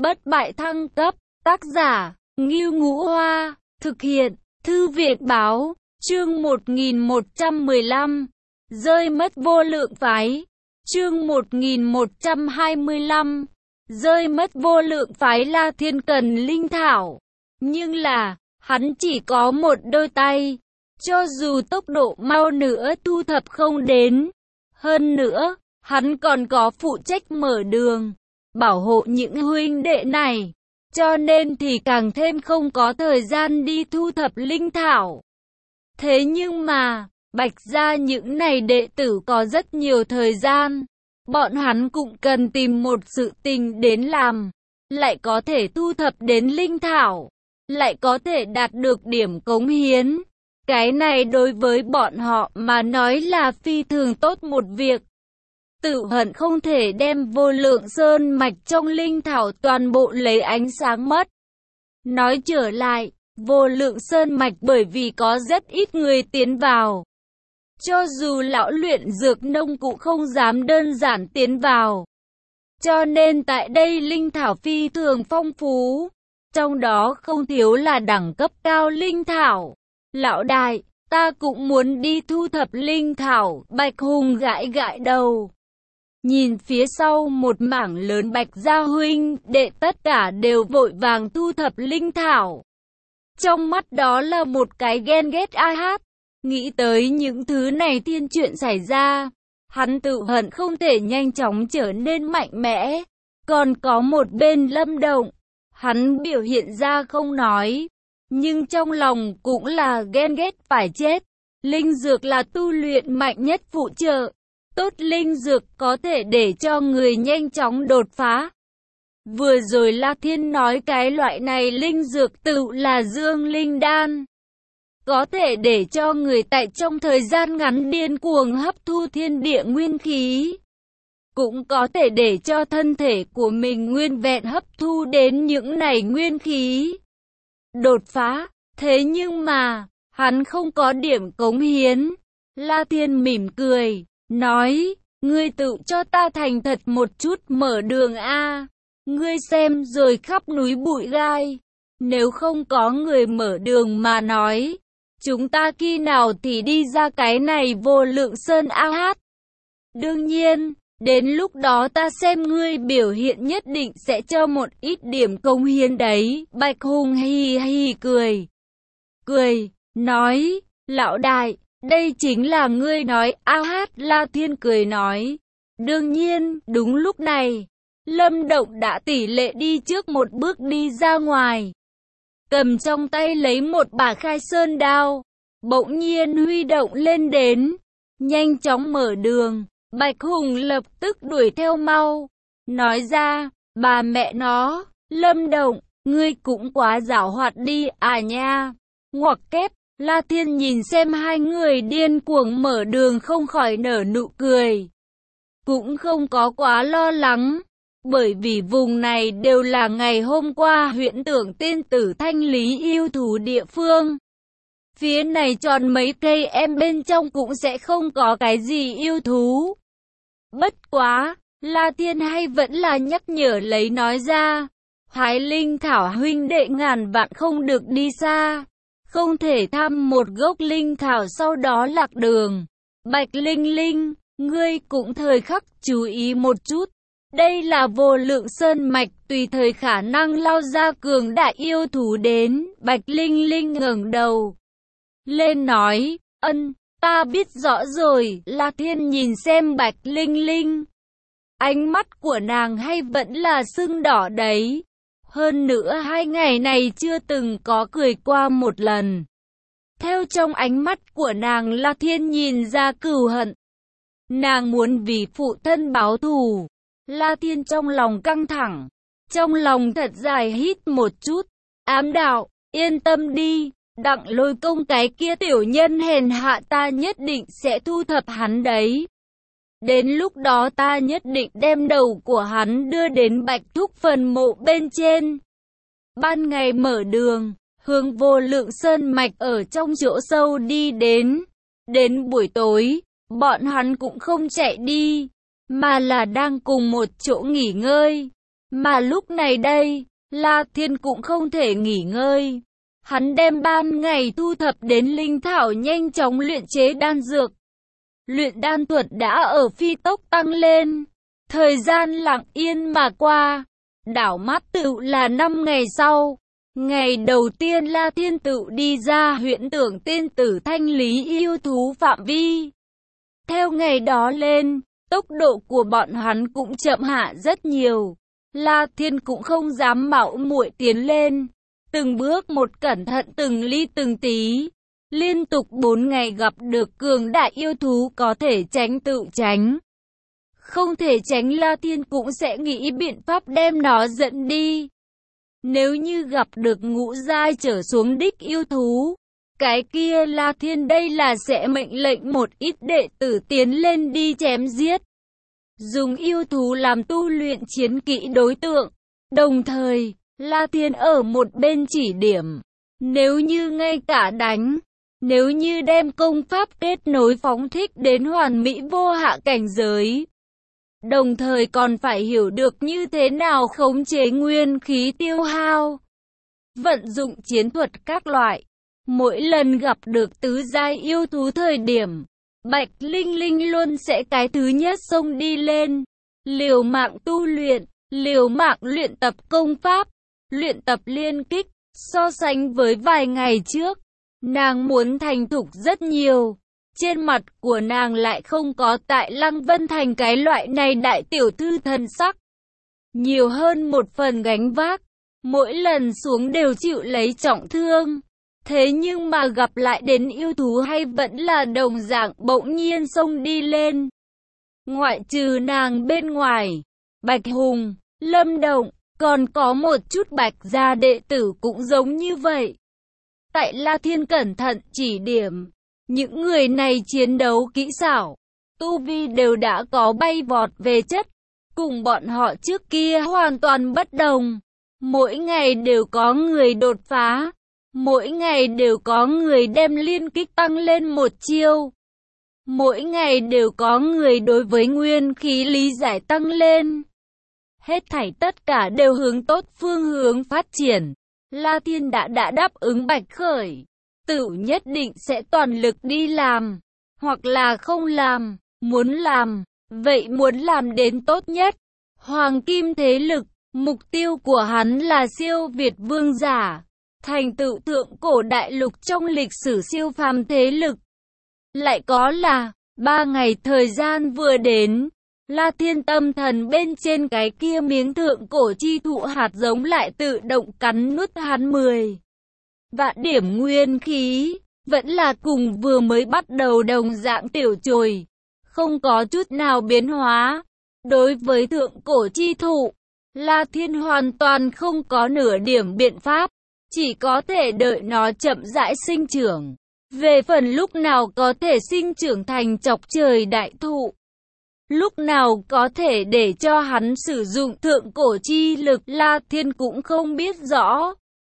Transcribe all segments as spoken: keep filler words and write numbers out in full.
Bất bại thăng cấp, tác giả, Ngưu Ngũ Hoa, thực hiện, Thư viện Báo, chương một nghìn một trăm mười lăm, rơi mất vô lượng phái, chương một nghìn một trăm hai mươi lăm, rơi mất vô lượng phái. La Thiên cần linh thảo, nhưng là, hắn chỉ có một đôi tay, cho dù tốc độ mau nữa thu thập không đến. Hơn nữa, hắn còn có phụ trách mở đường, bảo hộ những huynh đệ này, cho nên thì càng thêm không có thời gian đi thu thập linh thảo. Thế nhưng mà, Bạch gia những này đệ tử có rất nhiều thời gian, bọn hắn cũng cần tìm một sự tình đến làm, lại có thể thu thập đến linh thảo, lại có thể đạt được điểm cống hiến. Cái này đối với bọn họ mà nói là phi thường tốt một việc. Tự hận không thể đem vô lượng sơn mạch trong linh thảo toàn bộ lấy ánh sáng mất. Nói trở lại, vô lượng sơn mạch bởi vì có rất ít người tiến vào. Cho dù lão luyện dược nông cũng không dám đơn giản tiến vào. Cho nên tại đây linh thảo phi thường phong phú. Trong đó không thiếu là đẳng cấp cao linh thảo. Lão đại, ta cũng muốn đi thu thập linh thảo. Bạch Hùng gãi gãi đầu. Nhìn phía sau một mảng lớn Bạch gia huynh đệ tất cả đều vội vàng thu thập linh thảo. Trong mắt đó là một cái ghen ghét ai hát. Nghĩ tới những thứ này thiên chuyện xảy ra, hắn tự hận không thể nhanh chóng trở nên mạnh mẽ. Còn có một bên Lâm Động, hắn biểu hiện ra không nói, nhưng trong lòng cũng là ghen ghét phải chết. Linh dược là tu luyện mạnh nhất phụ trợ. Tốt linh dược có thể để cho người nhanh chóng đột phá. Vừa rồi La Thiên nói cái loại này linh dược tự là dương linh đan. Có thể để cho người tại trong thời gian ngắn điên cuồng hấp thu thiên địa nguyên khí. Cũng có thể để cho thân thể của mình nguyên vẹn hấp thu đến những này nguyên khí. Đột phá, thế nhưng mà, hắn không có điểm cống hiến. La Thiên mỉm cười, nói, ngươi tự cho ta thành thật một chút mở đường a. Ngươi xem rồi khắp núi bụi gai. Nếu không có người mở đường mà nói, chúng ta khi nào thì đi ra cái này vô lượng sơn a hát. Đương nhiên, đến lúc đó ta xem ngươi biểu hiện nhất định sẽ cho một ít điểm công hiến đấy. Bạch Hùng hì hì cười. Cười, nói, lão đại, đây chính là ngươi nói a hát. La Thiên cười nói. Đương nhiên, đúng lúc này, Lâm Động đã tỷ lệ đi trước một bước đi ra ngoài. Cầm trong tay lấy một bả khai sơn đao, bỗng nhiên huy động lên đến, nhanh chóng mở đường. Bạch Hùng lập tức đuổi theo mau, nói ra, bà mẹ nó, Lâm Động, ngươi cũng quá giảo hoạt đi à nha. Ngoặc kép, La Thiên nhìn xem hai người điên cuồng mở đường không khỏi nở nụ cười. Cũng không có quá lo lắng. Bởi vì vùng này đều là ngày hôm qua huyễn tưởng tiên tử thanh lý yêu thú địa phương. Phía này tròn mấy cây em bên trong cũng sẽ không có cái gì yêu thú. Bất quá, La Thiên hay vẫn là nhắc nhở lấy nói ra. Hái linh thảo huynh đệ ngàn vạn không được đi xa. Không thể thăm một gốc linh thảo sau đó lạc đường. Bạch Linh Linh, ngươi cũng thời khắc chú ý một chút. Đây là vô lượng sơn mạch tùy thời khả năng lao ra cường đại yêu thú đến. Bạch Linh Linh ngẩng đầu lên nói, ân, ta biết rõ rồi. La Thiên nhìn xem Bạch Linh Linh. Ánh mắt của nàng hay vẫn là sưng đỏ đấy. Hơn nữa hai ngày này chưa từng có cười qua một lần. Theo trong ánh mắt của nàng La Thiên nhìn ra cừu hận. Nàng muốn vì phụ thân báo thù. La Thiên trong lòng căng thẳng, trong lòng thật dài hít một chút, ám đạo, yên tâm đi, Đặng Lôi Công cái kia tiểu nhân hèn hạ ta nhất định sẽ thu thập hắn đấy. Đến lúc đó ta nhất định đem đầu của hắn đưa đến Bạch Thúc phần mộ bên trên. Ban ngày mở đường, hướng vô lượng sơn mạch ở trong chỗ sâu đi đến. Đến buổi tối, bọn hắn cũng không chạy đi, mà là đang cùng một chỗ nghỉ ngơi. Mà lúc này đây, La Thiên cũng không thể nghỉ ngơi. Hắn đem ban ngày thu thập đến linh thảo nhanh chóng luyện chế đan dược. Luyện đan thuật đã ở phi tốc tăng lên. Thời gian lặng yên mà qua. Đảo mắt tựu là năm ngày sau. Ngày đầu tiên La Thiên tựu đi ra huyện Tưởng Tiên Tử thanh lý yêu thú phạm vi. Theo ngày đó lên, tốc độ của bọn hắn cũng chậm hạ rất nhiều. La Thiên cũng không dám mạo muội tiến lên. Từng bước một cẩn thận từng ly từng tí. Liên tục bốn ngày gặp được cường đại yêu thú có thể tránh tự tránh. Không thể tránh La Thiên cũng sẽ nghĩ biện pháp đem nó dẫn đi. Nếu như gặp được ngũ giai trở xuống đích yêu thú, cái kia La Thiên đây là sẽ mệnh lệnh một ít đệ tử tiến lên đi chém giết. Dùng yêu thú làm tu luyện chiến kỹ đối tượng. Đồng thời, La Thiên ở một bên chỉ điểm. Nếu như ngay cả đánh, nếu như đem công pháp kết nối phóng thích đến hoàn mỹ vô hạ cảnh giới. Đồng thời còn phải hiểu được như thế nào khống chế nguyên khí tiêu hao. Vận dụng chiến thuật các loại. Mỗi lần gặp được tứ giai yêu thú thời điểm, Bạch Linh Linh luôn sẽ cái thứ nhất xông đi lên. Liều mạng tu luyện, liều mạng luyện tập công pháp, luyện tập liên kích. So sánh với vài ngày trước, nàng muốn thành thục rất nhiều. Trên mặt của nàng lại không có tại Lăng Vân Thành cái loại này đại tiểu thư thần sắc. Nhiều hơn một phần gánh vác, mỗi lần xuống đều chịu lấy trọng thương. Thế nhưng mà gặp lại đến yêu thú hay vẫn là đồng dạng bỗng nhiên xông đi lên. Ngoại trừ nàng bên ngoài, Bạch Hùng, Lâm Động, còn có một chút Bạch gia đệ tử cũng giống như vậy. Tại La Thiên cẩn thận chỉ điểm, những người này chiến đấu kỹ xảo, tu vi đều đã có bay vọt về chất, cùng bọn họ trước kia hoàn toàn bất đồng. Mỗi ngày đều có người đột phá, mỗi ngày đều có người đem liên kích tăng lên một chiêu. Mỗi ngày đều có người đối với nguyên khí lý giải tăng lên. Hết thảy tất cả đều hướng tốt phương hướng phát triển. La Thiên đã đã đáp ứng Bạch Khởi. Tự nhất định sẽ toàn lực đi làm. Hoặc là không làm. Muốn làm. Vậy muốn làm đến tốt nhất. Hoàng kim thế lực. Mục tiêu của hắn là siêu việt vương giả. Thành tựu thượng cổ đại lục trong lịch sử siêu phàm thế lực. Lại có là, ba ngày thời gian vừa đến, La Thiên tâm thần bên trên cái kia miếng thượng cổ chi thụ hạt giống lại tự động cắn nuốt hắn mười vạn điểm nguyên khí, vẫn là cùng vừa mới bắt đầu đồng dạng tiểu chồi, không có chút nào biến hóa. Đối với thượng cổ chi thụ, La Thiên hoàn toàn không có nửa điểm biện pháp, chỉ có thể đợi nó chậm rãi sinh trưởng. Về phần lúc nào có thể sinh trưởng thành chọc trời đại thụ, lúc nào có thể để cho hắn sử dụng thượng cổ chi lực, La Thiên cũng không biết rõ.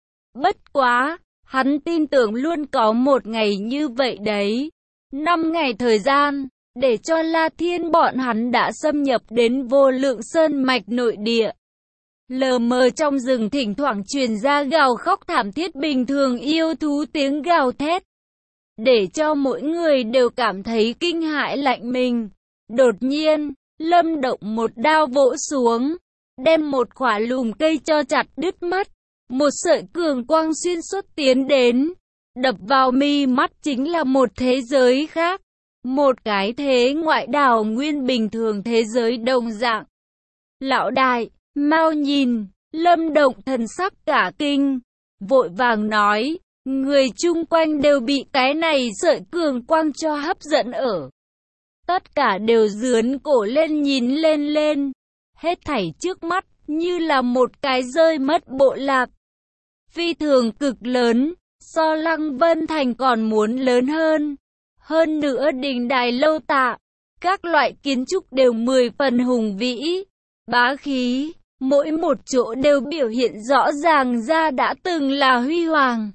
Bất quá, hắn tin tưởng luôn có một ngày như vậy đấy. Năm ngày thời gian, để cho La Thiên bọn hắn đã xâm nhập đến Vô Lượng Sơn mạch nội địa. Lờ mờ trong rừng thỉnh thoảng truyền ra gào khóc thảm thiết bình thường yêu thú tiếng gào thét, để cho mỗi người đều cảm thấy kinh hãi lạnh mình. Đột nhiên, Lâm Động một đao vỗ xuống, đem một quả lùm cây cho chặt đứt mất. Một sợi cường quang xuyên suốt tiến đến, đập vào mi mắt chính là một thế giới khác. Một cái thế ngoại đảo nguyên bình thường thế giới đồng dạng. Lão đại, mau nhìn, Lâm Động thần sắc cả kinh, vội vàng nói, người chung quanh đều bị cái này sợi cường quang cho hấp dẫn ở. Tất cả đều dướn cổ lên nhìn lên lên, hết thảy trước mắt như là một cái rơi mất bộ lạc. Phi thường cực lớn, so Lăng Vân Thành còn muốn lớn hơn. Hơn nữa đình đài lâu tạ, các loại kiến trúc đều mười phần hùng vĩ, bá khí, mỗi một chỗ đều biểu hiện rõ ràng ra đã từng là huy hoàng.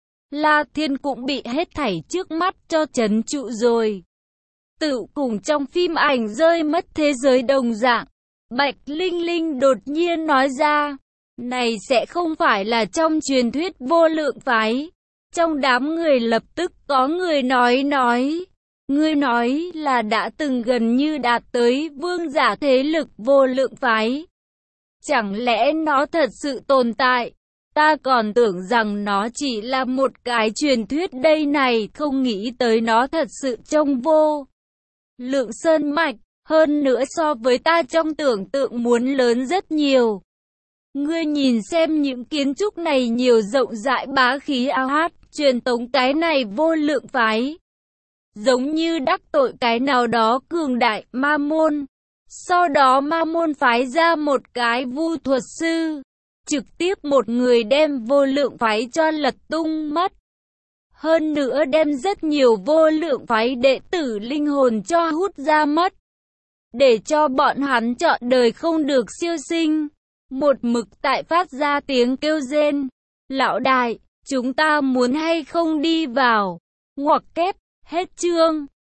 La Thiên cũng bị hết thảy trước mắt cho trấn trụ rồi. Tự cùng trong phim ảnh rơi mất thế giới đồng dạng, Bạch Linh Linh đột nhiên nói ra, này sẽ không phải là trong truyền thuyết vô lượng phái. Trong đám người lập tức có người nói nói, ngươi nói là đã từng gần như đạt tới vương giả thế lực vô lượng phái. Chẳng lẽ nó thật sự tồn tại? Ta còn tưởng rằng nó chỉ là một cái truyền thuyết đây này, không nghĩ tới nó thật sự trong vô lượng sơn mạch, hơn nữa so với ta trong tưởng tượng muốn lớn rất nhiều. Ngươi nhìn xem những kiến trúc này nhiều rộng rãi bá khí ao hát, truyền tống cái này vô lượng phái. Giống như đắc tội cái nào đó cường đại ma môn. Sau đó ma môn phái ra một cái vu thuật sư, trực tiếp một người đem vô lượng phái cho lật tung mất. Hơn nữa đem rất nhiều vô lượng phái đệ tử linh hồn cho hút ra mất. Để cho bọn hắn chọn đời không được siêu sinh. Một mực tại phát ra tiếng kêu rên. Lão đại, chúng ta muốn hay không đi vào? Ngoặc kép, hết chương.